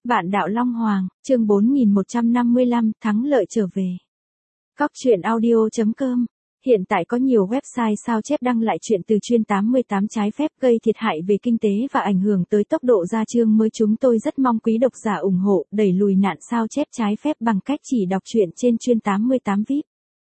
Vạn đạo Long Hoàng, chương 4155, thắng lợi trở về. Cóc truyện audio.com. Hiện tại có nhiều website sao chép đăng lại chuyện từ chuyên 88 trái phép gây thiệt hại về kinh tế và ảnh hưởng tới tốc độ ra chương mới. Chúng tôi rất mong quý độc giả ủng hộ, đẩy lùi nạn sao chép trái phép bằng cách chỉ đọc truyện trên chuyên 88 VIP.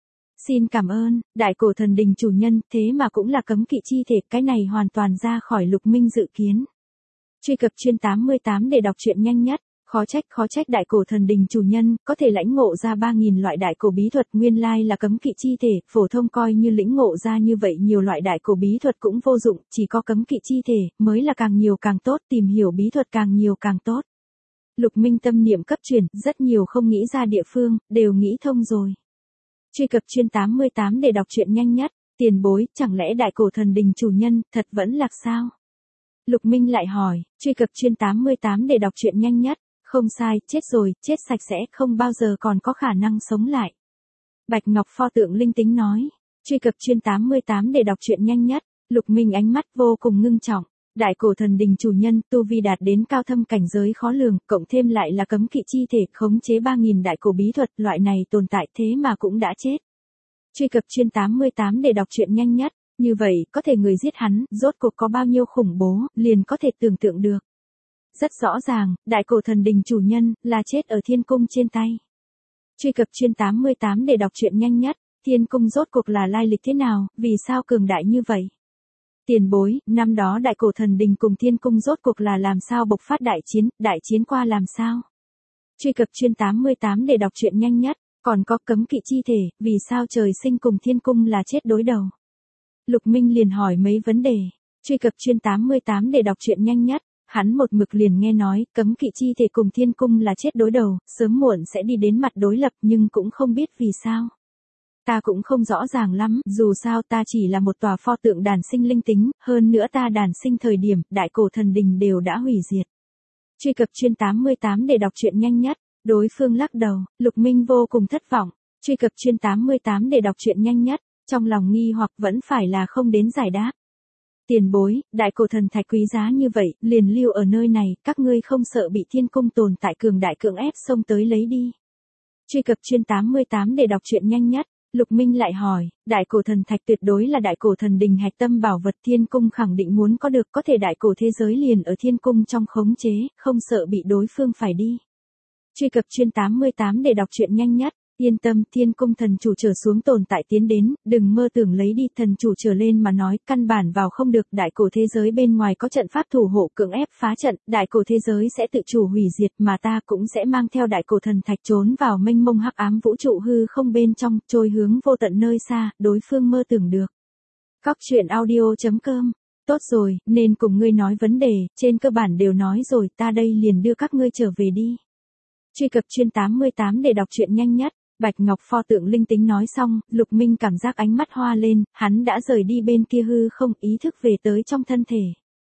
Xin cảm ơn, đại cổ thần đình chủ nhân, thế mà cũng là cấm kỵ chi thể, cái này hoàn toàn ra khỏi Lục Minh dự kiến. Truy cập chuyên 88 để đọc truyện nhanh nhất. Khó trách đại cổ thần đình chủ nhân, có thể lãnh ngộ ra 3.000 loại đại cổ bí thuật, nguyên lai là cấm kỵ chi thể, phổ thông coi như lĩnh ngộ ra như vậy nhiều loại đại cổ bí thuật cũng vô dụng, chỉ có cấm kỵ chi thể, mới là càng nhiều càng tốt, tìm hiểu bí thuật càng nhiều càng tốt. Lục Minh tâm niệm cấp chuyển, rất nhiều không nghĩ ra địa phương, đều nghĩ thông rồi. Truy cập chuyên 88 để đọc truyện nhanh nhất, tiền bối, chẳng lẽ đại cổ thần đình chủ nhân, thật vẫn lạc sao? Lục Minh lại hỏi, truy cập chuyên 88 để đọc truyện nhanh nhất. Không sai, chết rồi, chết sạch sẽ, không bao giờ còn có khả năng sống lại. Bạch Ngọc pho tượng linh tính nói. Truy cập chuyên 88 để đọc truyện nhanh nhất. Lục Minh ánh mắt vô cùng ngưng trọng. Đại cổ thần đình chủ nhân, tu vi đạt đến cao thâm cảnh giới khó lường, cộng thêm lại là cấm kỵ chi thể, khống chế 3.000 đại cổ bí thuật, loại này tồn tại thế mà cũng đã chết. Truy cập chuyên 88 để đọc truyện nhanh nhất. Như vậy, có thể người giết hắn, rốt cuộc có bao nhiêu khủng bố, liền có thể tưởng tượng được. Rất rõ ràng, đại cổ thần đình chủ nhân, là chết ở thiên cung trên tay. Truy cập chuyên 88 để đọc truyện nhanh nhất, thiên cung rốt cuộc là lai lịch thế nào, vì sao cường đại như vậy? Tiền bối, năm đó đại cổ thần đình cùng thiên cung rốt cuộc là làm sao bộc phát đại chiến qua làm sao? Truy cập chuyên 88 để đọc truyện nhanh nhất, còn có cấm kỵ chi thể, vì sao trời sinh cùng thiên cung là chết đối đầu? Lục Minh liền hỏi mấy vấn đề. Truy cập chuyên 88 để đọc truyện nhanh nhất. Hắn một mực liền nghe nói, cấm kỵ chi thể cùng thiên cung là chết đối đầu, sớm muộn sẽ đi đến mặt đối lập nhưng cũng không biết vì sao. Ta cũng không rõ ràng lắm, dù sao ta chỉ là một tòa pho tượng đàn sinh linh tính, hơn nữa ta đàn sinh thời điểm, đại cổ thần đình đều đã hủy diệt. Truy cập chuyên 88 để đọc truyện nhanh nhất, đối phương lắc đầu, Lục Minh vô cùng thất vọng. Truy cập chuyên 88 để đọc truyện nhanh nhất, trong lòng nghi hoặc vẫn phải là không đến giải đáp. Tiền bối, đại cổ thần thạch quý giá như vậy, liền lưu ở nơi này, các ngươi không sợ bị thiên cung tồn tại cường đại cưỡng ép xông tới lấy đi. Truy cập chuyên 88 để đọc truyện nhanh nhất, Lục Minh lại hỏi, đại cổ thần thạch tuyệt đối là đại cổ thần đình hạch tâm bảo vật, thiên cung khẳng định muốn có được, có thể đại cổ thế giới liền ở thiên cung trong khống chế, không sợ bị đối phương phải đi. Truy cập chuyên 88 để đọc truyện nhanh nhất. Yên tâm, thiên cung thần chủ trở xuống tồn tại tiến đến, đừng mơ tưởng lấy đi, thần chủ trở lên mà nói, căn bản vào không được, đại cổ thế giới bên ngoài có trận pháp thủ hộ cưỡng ép phá trận, đại cổ thế giới sẽ tự chủ hủy diệt, mà ta cũng sẽ mang theo đại cổ thần thạch trốn vào mênh mông hắc ám vũ trụ hư không bên trong, trôi hướng vô tận nơi xa, đối phương mơ tưởng được. Cóc truyện audio.com. Tốt rồi, nên cùng ngươi nói vấn đề, trên cơ bản đều nói rồi, ta đây liền đưa các ngươi trở về đi. Truy cập chuyên 88 để đọc truyện nhanh nhất. Bạch Ngọc pho tượng linh tính nói xong, Lục Minh cảm giác ánh mắt hoa lên, hắn đã rời đi bên kia hư không, ý thức về tới trong thân thể.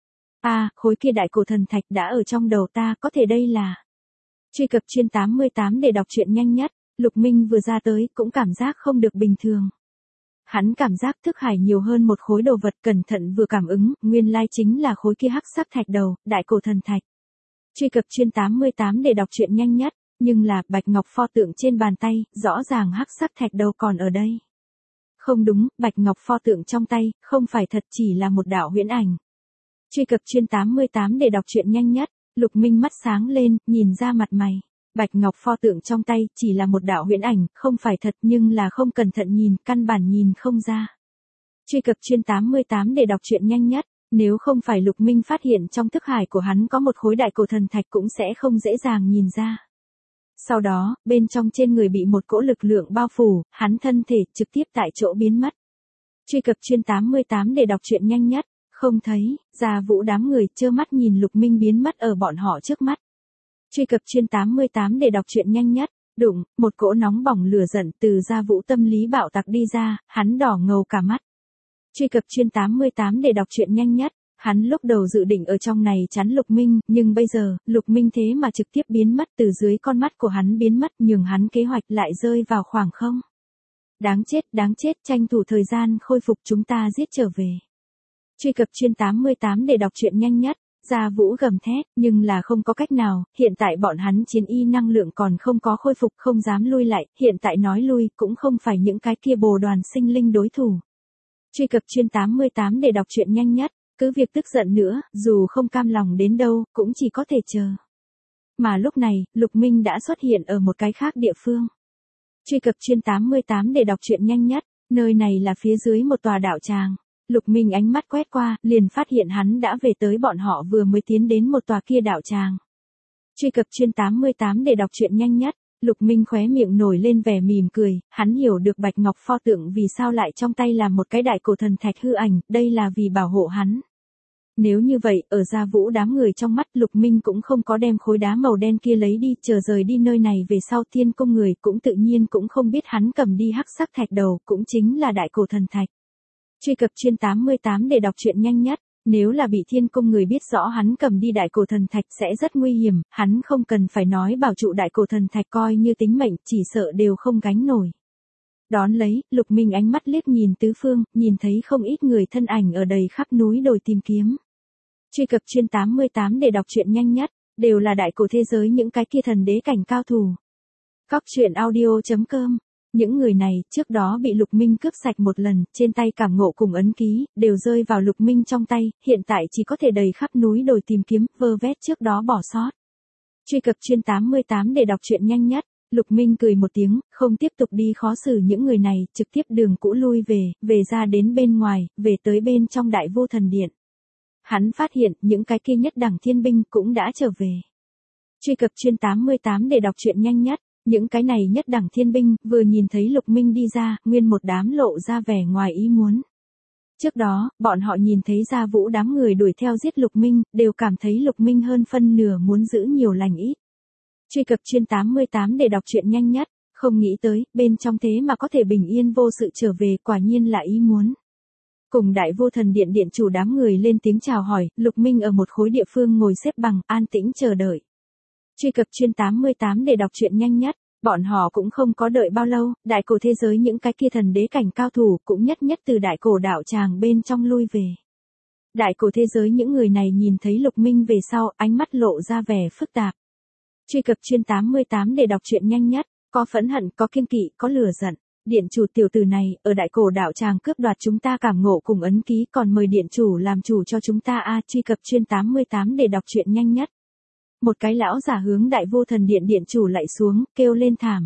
Khối kia đại cổ thần thạch đã ở trong đầu ta, có thể đây là. Truy cập chuyên 88 để đọc truyện nhanh nhất, Lục Minh vừa ra tới, cũng cảm giác không được bình thường. Hắn cảm giác thức hải nhiều hơn một khối đồ vật, cẩn thận vừa cảm ứng, nguyên lai chính là khối kia hắc sắc thạch đầu, đại cổ thần thạch. Truy cập chuyên 88 để đọc truyện nhanh nhất. Nhưng là, Bạch Ngọc pho tượng trên bàn tay, rõ ràng hắc sắc thạch đầu còn ở đây. Không đúng, Bạch Ngọc pho tượng trong tay, không phải thật, chỉ là một đạo huyễn ảnh. Truy cập chuyên 88 để đọc truyện nhanh nhất, Lục Minh mắt sáng lên, nhìn ra mặt mày. Bạch Ngọc pho tượng trong tay, chỉ là một đạo huyễn ảnh, không phải thật nhưng là không cẩn thận nhìn, căn bản nhìn không ra. Truy cập chuyên 88 để đọc truyện nhanh nhất. Nếu không phải Lục Minh phát hiện trong thức hải của hắn có một khối đại cổ thần thạch cũng sẽ không dễ dàng nhìn ra. Sau đó, bên trong trên người bị một cỗ lực lượng bao phủ, hắn thân thể trực tiếp tại chỗ biến mất. Truy cập chuyên 88 để đọc truyện nhanh nhất, không thấy, Gia Vũ đám người trơ mắt nhìn Lục Minh biến mất ở bọn họ trước mắt. Truy cập chuyên 88 để đọc truyện nhanh nhất, đụng, một cỗ nóng bỏng lửa giận từ Gia Vũ tâm lý bạo tạc đi ra, hắn đỏ ngầu cả mắt. Truy cập chuyên 88 để đọc truyện nhanh nhất. Hắn lúc đầu dự định ở trong này chắn Lục Minh, nhưng bây giờ, Lục Minh thế mà trực tiếp biến mất từ dưới con mắt của hắn biến mất, nhường hắn kế hoạch lại rơi vào khoảng không. Đáng chết, tranh thủ thời gian khôi phục chúng ta giết trở về. Truy cập chuyên 88 để đọc truyện nhanh nhất. Gia Vũ gầm thét, nhưng là không có cách nào, hiện tại bọn hắn chiến y năng lượng còn không có khôi phục, không dám lui lại, hiện tại nói lui cũng không phải những cái kia bồ đoàn sinh linh đối thủ. Truy cập chuyên 88 để đọc truyện nhanh nhất, cứ việc tức giận nữa, dù không cam lòng đến đâu, cũng chỉ có thể chờ. Mà lúc này, Lục Minh đã xuất hiện ở một cái khác địa phương. Truy cập chuyên 88 để đọc truyện nhanh nhất, nơi này là phía dưới một tòa đạo tràng. Lục Minh ánh mắt quét qua, liền phát hiện hắn đã về tới bọn họ vừa mới tiến đến một tòa kia đạo tràng. Truy cập chuyên 88 để đọc truyện nhanh nhất, Lục Minh khóe miệng nổi lên vẻ mỉm cười, hắn hiểu được Bạch Ngọc pho tượng vì sao lại trong tay là một cái đại cổ thần thạch hư ảnh, đây là vì bảo hộ hắn. Nếu như vậy, ở Gia Vũ đám người trong mắt Lục Minh cũng không có đem khối đá màu đen kia lấy đi, chờ rời đi nơi này về sau Thiên Cung người cũng tự nhiên cũng không biết hắn cầm đi hắc sắc thạch đầu, cũng chính là đại cổ thần thạch. Truy cập chuyên 88 để đọc truyện nhanh nhất, nếu là bị Thiên Cung người biết rõ hắn cầm đi đại cổ thần thạch sẽ rất nguy hiểm, hắn không cần phải nói bảo trụ đại cổ thần thạch coi như tính mệnh, chỉ sợ đều không gánh nổi. Đón lấy, Lục Minh ánh mắt liếc nhìn tứ phương, nhìn thấy không ít người thân ảnh ở đầy khắp núi đồi tìm kiếm. Truy cập chuyên 88 để đọc truyện nhanh nhất, đều là đại cổ thế giới những cái kia thần đế cảnh cao thủ. Cóc truyện audio.com. Những người này, trước đó bị Lục Minh cướp sạch một lần, trên tay cảm ngộ cùng ấn ký, đều rơi vào Lục Minh trong tay, hiện tại chỉ có thể đầy khắp núi đồi tìm kiếm, vơ vét trước đó bỏ sót. Truy cập chuyên 88 để đọc truyện nhanh nhất, Lục Minh cười một tiếng, không tiếp tục đi khó xử những người này, trực tiếp đường cũ lui về ra đến bên ngoài, về tới bên trong Đại Vô Thần Điện. Hắn phát hiện, những cái kia nhất đẳng thiên binh cũng đã trở về. Truy cập chuyên 88 để đọc truyện nhanh nhất, những cái này nhất đẳng thiên binh, vừa nhìn thấy Lục Minh đi ra, nguyên một đám lộ ra vẻ ngoài ý muốn. Trước đó, bọn họ nhìn thấy Gia Vũ đám người đuổi theo giết Lục Minh, đều cảm thấy Lục Minh hơn phân nửa muốn giữ nhiều lành ít. Truy cập chuyên 88 để đọc truyện nhanh nhất, không nghĩ tới, bên trong thế mà có thể bình yên vô sự trở về, quả nhiên là ý muốn. Cùng Đại Vô Thần Điện điện chủ đám người lên tiếng chào hỏi, Lục Minh ở một khối địa phương ngồi xếp bằng, an tĩnh chờ đợi. Truy cập chuyên 88 để đọc truyện nhanh nhất, bọn họ cũng không có đợi bao lâu, đại cổ thế giới những cái kia thần đế cảnh cao thủ cũng nhất từ đại cổ đạo tràng bên trong lui về. Đại cổ thế giới những người này nhìn thấy Lục Minh về sau, ánh mắt lộ ra vẻ phức tạp. Truy cập chuyên 88 để đọc truyện nhanh nhất, có phẫn hận, có kiêng kỵ, có lửa giận. Điện chủ tiểu tử này, ở đại cổ đạo tràng cướp đoạt chúng ta cảm ngộ cùng ấn ký, còn mời điện chủ làm chủ cho chúng ta a. Truy cập chuyên 88 để đọc truyện nhanh nhất. Một cái lão giả hướng Đại Vô Thần Điện điện chủ lạy xuống, kêu lên thảm.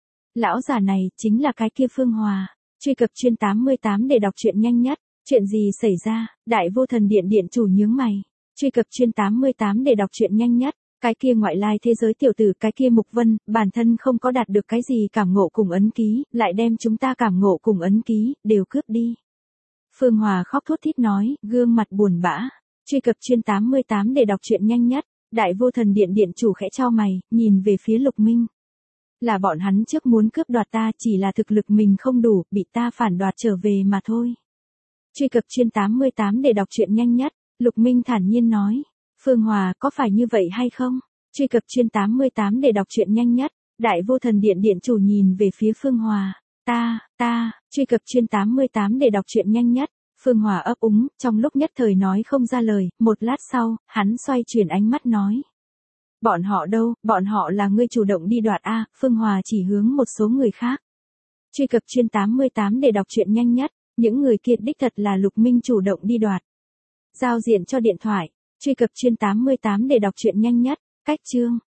Lão giả này, chính là cái kia Phương Hòa. Truy cập chuyên 88 để đọc truyện nhanh nhất. Chuyện gì xảy ra? Đại Vô Thần Điện điện chủ nhướng mày. Truy cập chuyên 88 để đọc truyện nhanh nhất. Cái kia ngoại lai thế giới tiểu tử, cái kia Mục Vân, bản thân không có đạt được cái gì cảm ngộ cùng ấn ký, lại đem chúng ta cảm ngộ cùng ấn ký, đều cướp đi. Phương Hòa khóc thút thít nói, gương mặt buồn bã. Truy cập chuyên 88 để đọc truyện nhanh nhất. Đại Vô Thần Điện điện chủ khẽ chau mày, nhìn về phía Lục Minh. Là bọn hắn trước muốn cướp đoạt ta, chỉ là thực lực mình không đủ, bị ta phản đoạt trở về mà thôi. Truy cập chuyên 88 để đọc truyện nhanh nhất, Lục Minh thản nhiên nói. Phương Hòa, có phải như vậy hay không? Truy cập chuyên 88 để đọc truyện nhanh nhất, Đại Vô Thần Điện điện chủ nhìn về phía Phương Hòa. Truy cập chuyên 88 để đọc truyện nhanh nhất. Phương Hòa ấp úng, trong lúc nhất thời nói không ra lời, một lát sau, hắn xoay chuyển ánh mắt nói. Bọn họ đâu, bọn họ là ngươi chủ động đi đoạt a. Phương Hòa chỉ hướng một số người khác. Truy cập chuyên 88 để đọc truyện nhanh nhất, những người kia đích thật là Lục Minh chủ động đi đoạt. Giao diện cho điện thoại, truy cập chuyên 88 để đọc truyện nhanh nhất, cách chương.